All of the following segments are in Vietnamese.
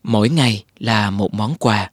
Mỗi ngày là một món quà.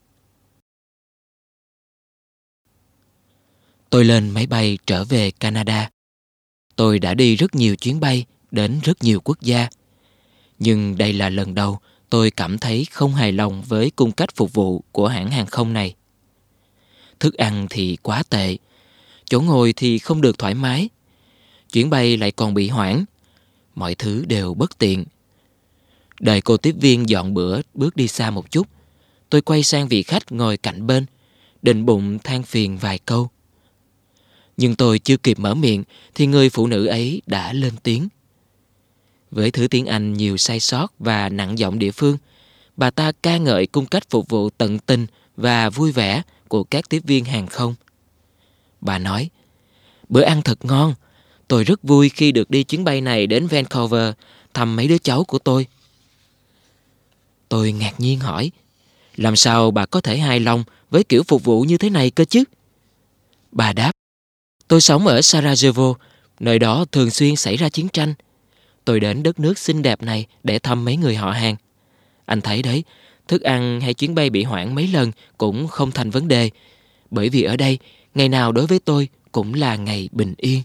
Tôi lên máy bay trở về Canada. Tôi đã đi rất nhiều chuyến bay đến rất nhiều quốc gia. Nhưng đây là lần đầu tôi cảm thấy không hài lòng với cung cách phục vụ của hãng hàng không này. Thức ăn thì quá tệ, chỗ ngồi thì không được thoải mái, chuyến bay lại còn bị hoãn, mọi thứ đều bất tiện. Đợi cô tiếp viên dọn bữa bước đi xa một chút, tôi quay sang vị khách ngồi cạnh bên, định bụng than phiền vài câu. Nhưng tôi chưa kịp mở miệng thì người phụ nữ ấy đã lên tiếng. Với thứ tiếng Anh nhiều sai sót và nặng giọng địa phương, bà ta ca ngợi cung cách phục vụ tận tình và vui vẻ của các tiếp viên hàng không. Bà nói, bữa ăn thật ngon, tôi rất vui khi được đi chuyến bay này đến Vancouver thăm mấy đứa cháu của tôi. Tôi ngạc nhiên hỏi, làm sao bà có thể hài lòng với kiểu phục vụ như thế này cơ chứ? Bà đáp, tôi sống ở Sarajevo, nơi đó thường xuyên xảy ra chiến tranh. Tôi đến đất nước xinh đẹp này để thăm mấy người họ hàng. Anh thấy đấy, thức ăn hay chuyến bay bị hoãn mấy lần cũng không thành vấn đề, bởi vì ở đây, ngày nào đối với tôi cũng là ngày bình yên.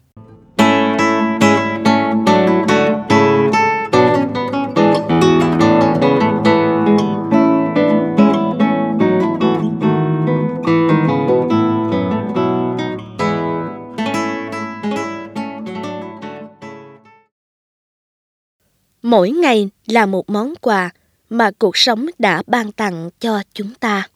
Mỗi ngày là một món quà mà cuộc sống đã ban tặng cho chúng ta.